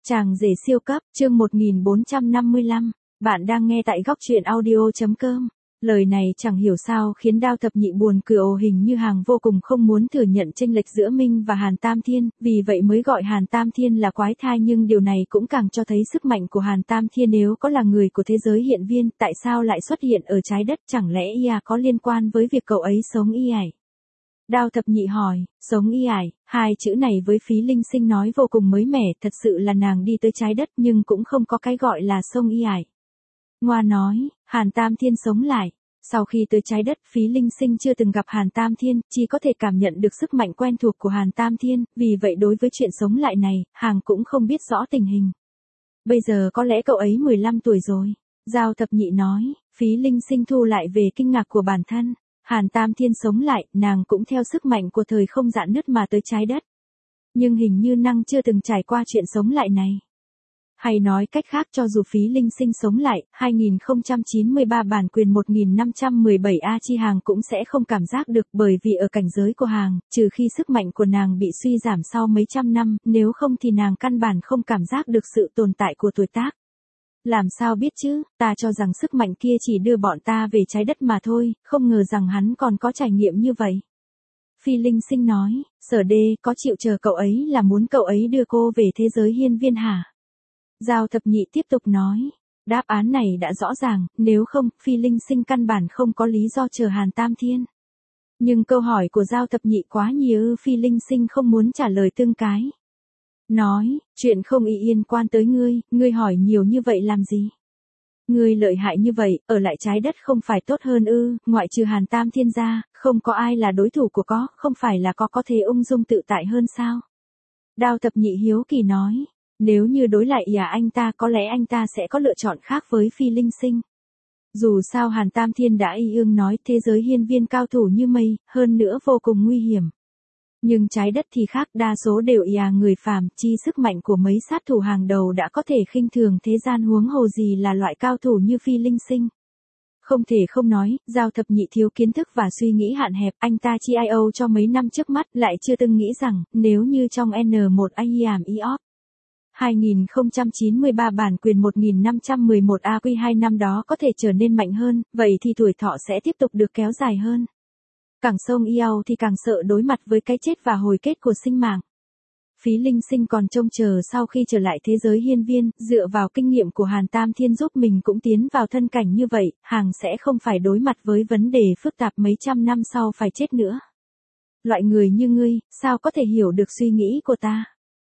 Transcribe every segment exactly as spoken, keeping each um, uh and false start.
Chàng rể siêu cấp, chương một nghìn bốn trăm năm mươi lăm, bạn đang nghe tại góc truyện audio.com. Lời này chẳng hiểu sao khiến Đao Thập Nhị buồn cười, ồ hình như Hàng vô cùng không muốn thừa nhận chênh lệch giữa Minh và Hàn Tam Thiên, vì vậy mới gọi Hàn Tam Thiên là quái thai, nhưng điều này cũng càng cho thấy sức mạnh của Hàn Tam Thiên. Nếu có là người của thế giới hiện viên, tại sao lại xuất hiện ở trái đất, chẳng lẽ y à có liên quan với việc cậu ấy sống y ải? Đao Thập Nhị hỏi, sống y ải, hai chữ này với Phí Linh Sinh nói vô cùng mới mẻ, thật sự là nàng đi tới trái đất nhưng cũng không có cái gọi là sông y ải. Ngoa nói, Hàn Tam Thiên sống lại. Sau khi tới trái đất, Phí Linh Sinh chưa từng gặp Hàn Tam Thiên, chỉ có thể cảm nhận được sức mạnh quen thuộc của Hàn Tam Thiên, vì vậy đối với chuyện sống lại này, Hàng cũng không biết rõ tình hình. Bây giờ có lẽ cậu ấy mười lăm tuổi rồi. Dao Thập Nhị nói, Phí Linh Sinh thu lại về kinh ngạc của bản thân. Hàn Tam Thiên sống lại, nàng cũng theo sức mạnh của thời không rạn nứt mà tới trái đất. Nhưng hình như nàng chưa từng trải qua chuyện sống lại này. Hay nói cách khác, cho dù Phí Linh Sinh sống lại, hai nghìn không trăm chín mươi ba bản quyền một nghìn năm trăm mười bảy A chi Hàng cũng sẽ không cảm giác được, bởi vì ở cảnh giới của Hàng, trừ khi sức mạnh của nàng bị suy giảm sau mấy trăm năm, nếu không thì nàng căn bản không cảm giác được sự tồn tại của tuổi tác. Làm sao biết chứ, ta cho rằng sức mạnh kia chỉ đưa bọn ta về trái đất mà thôi, không ngờ rằng hắn còn có trải nghiệm như vậy. Phi Linh Sinh nói, Sở Đê có chịu chờ cậu ấy là muốn cậu ấy đưa cô về thế giới hiên viên hả? Dao Thập Nhị tiếp tục nói, đáp án này đã rõ ràng, nếu không, Phi Linh Sinh căn bản không có lý do chờ Hàn Tam Thiên. Nhưng câu hỏi của Dao Thập Nhị quá nhiều, Phi Linh Sinh không muốn trả lời tương cái. Nói, chuyện không y yên quan tới ngươi, ngươi hỏi nhiều như vậy làm gì? Ngươi lợi hại như vậy, ở lại trái đất không phải tốt hơn ư? Ngoại trừ Hàn Tam Thiên ra, không có ai là đối thủ của có, không phải là có có thể ung dung tự tại hơn sao? Đao Thập Nhị hiếu kỳ nói, nếu như đối lại à anh ta, có lẽ anh ta sẽ có lựa chọn khác với Phi Linh Sinh. Dù sao Hàn Tam Thiên đã y ương nói thế giới hiên viên cao thủ như mây, hơn nữa vô cùng nguy hiểm. Nhưng trái đất thì khác, đa số đều à người phàm, chi sức mạnh của mấy sát thủ hàng đầu đã có thể khinh thường thế gian, huống hồ gì là loại cao thủ như Phi Linh Sinh. Không thể không nói, Dao Thập Nhị thiếu kiến thức và suy nghĩ hạn hẹp, anh ta chi i ô cho mấy năm trước mắt, lại chưa từng nghĩ rằng, nếu như trong N một a i ảm i o pê hai nghìn không trăm chín mươi ba bản quyền một nghìn năm trăm mười một A Q hai năm đó có thể trở nên mạnh hơn, vậy thì tuổi thọ sẽ tiếp tục được kéo dài hơn. Càng sông yêu thì càng sợ đối mặt với cái chết và hồi kết của sinh mạng. Phí Linh Sinh còn trông chờ sau khi trở lại thế giới hiên viên, dựa vào kinh nghiệm của Hàn Tam Thiên giúp mình cũng tiến vào thân cảnh như vậy, Hàng sẽ không phải đối mặt với vấn đề phức tạp mấy trăm năm sau phải chết nữa. Loại người như ngươi, sao có thể hiểu được suy nghĩ của ta?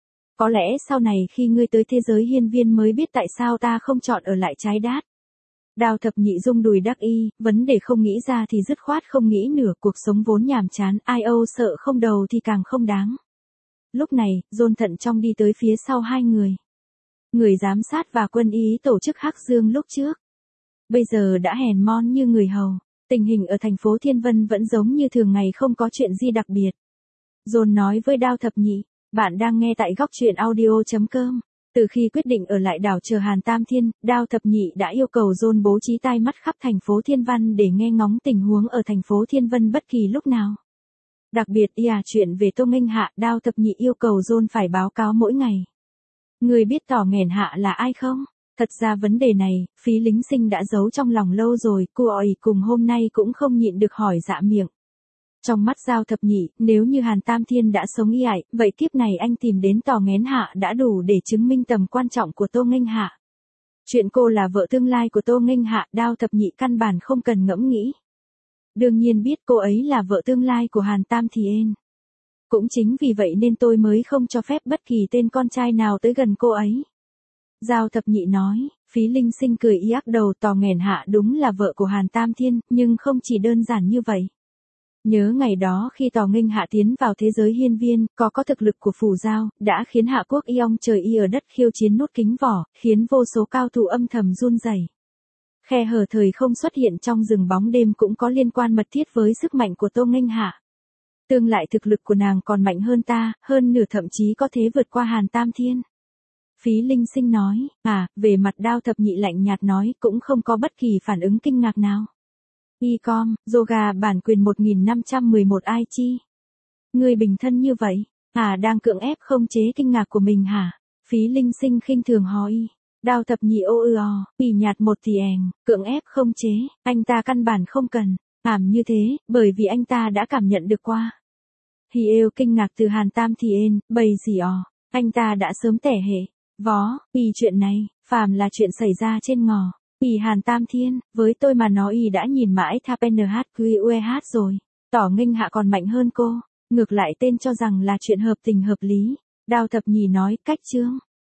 Có lẽ sau này khi ngươi tới thế giới hiên viên mới biết tại sao ta không chọn ở lại trái đất. Đao Thập Nhị rung đùi đắc y, vấn đề không nghĩ ra thì dứt khoát không nghĩ nửa, cuộc sống vốn nhàm chán, ai âu sợ không đầu thì càng không đáng. Lúc này, Dôn thận trong đi tới phía sau hai người. Người giám sát và quân ý tổ chức Hắc Dương lúc trước. Bây giờ đã hèn mon như người hầu, tình hình ở thành phố Thiên Vân vẫn giống như thường ngày, không có chuyện gì đặc biệt. Dôn nói với Đao Thập Nhị, bạn đang nghe tại góc truyện audio.com. Từ khi quyết định ở lại đảo chờ Hàn Tam Thiên, Đao Thập Nhị đã yêu cầu Dôn bố trí tai mắt khắp thành phố Thiên Văn để nghe ngóng tình huống ở thành phố Thiên Vân bất kỳ lúc nào. Đặc biệt, à chuyện về Tô Nghênh Hạ, Đao Thập Nhị yêu cầu Dôn phải báo cáo mỗi ngày. Người biết Tỏ Nghèn Hạ là ai không? Thật ra vấn đề này, Phí Linh Sinh đã giấu trong lòng lâu rồi, cô ấy cùng hôm nay cũng không nhịn được hỏi dạ miệng. Trong mắt Dao Thập Nhị, nếu như Hàn Tam Thiên đã sống y ải, vậy kiếp này anh tìm đến Tỏ Nghén Hạ đã đủ để chứng minh tầm quan trọng của Tô Nghênh Hạ. Chuyện cô là vợ tương lai của Tô Nghênh Hạ, Đao Thập Nhị căn bản không cần ngẫm nghĩ. Đương nhiên biết cô ấy là vợ tương lai của Hàn Tam Thiên. Cũng chính vì vậy nên tôi mới không cho phép bất kỳ tên con trai nào tới gần cô ấy. Dao Thập Nhị nói, Phí Linh Sinh cười y ác đầu, Tỏ Nghèn Hạ đúng là vợ của Hàn Tam Thiên, nhưng không chỉ đơn giản như vậy. Nhớ ngày đó khi Tỏ Nghênh Hạ tiến vào thế giới hiên viên, có có thực lực của Phù Giao, đã khiến Hạ Quốc y ong trời y ở đất khiêu chiến nút kính vỏ, khiến vô số cao thủ âm thầm run rẩy. Khe hở thời không xuất hiện trong rừng bóng đêm cũng có liên quan mật thiết với sức mạnh của Tô Nghênh Hạ. Tương lại thực lực của nàng còn mạnh hơn ta, hơn nửa thậm chí có thể vượt qua Hàn Tam Thiên. Phí Linh Sinh nói, à, về mặt Đao Thập Nhị lạnh nhạt nói, cũng không có bất kỳ phản ứng kinh ngạc nào. E-com, yoga bản quyền một nghìn năm trăm mười một ai chi? Ngươi bình thân như vậy, à đang cưỡng ép không chế kinh ngạc của mình hả? Phí Linh Sinh khinh thường hỏi. Đao thập nhị ô ư o, ỉ nhạt một thì èng, cưỡng ép không chế, anh ta căn bản không cần. Ảm như thế, bởi vì anh ta đã cảm nhận được qua. Hì êu kinh ngạc từ Hàn Tam thì ên, bầy gì ò, anh ta đã sớm tẻ hệ. Vó, ỉ chuyện này, phàm là chuyện xảy ra trên ngò. ỉ Hàn Tam Thiên, với tôi mà nói ỉ đã nhìn mãi thap en hát quy u e hát rồi. Tỏ nghênh hạ còn mạnh hơn cô. Ngược lại tên cho rằng là chuyện hợp tình hợp lý. Đao thập nhị nói cách chương.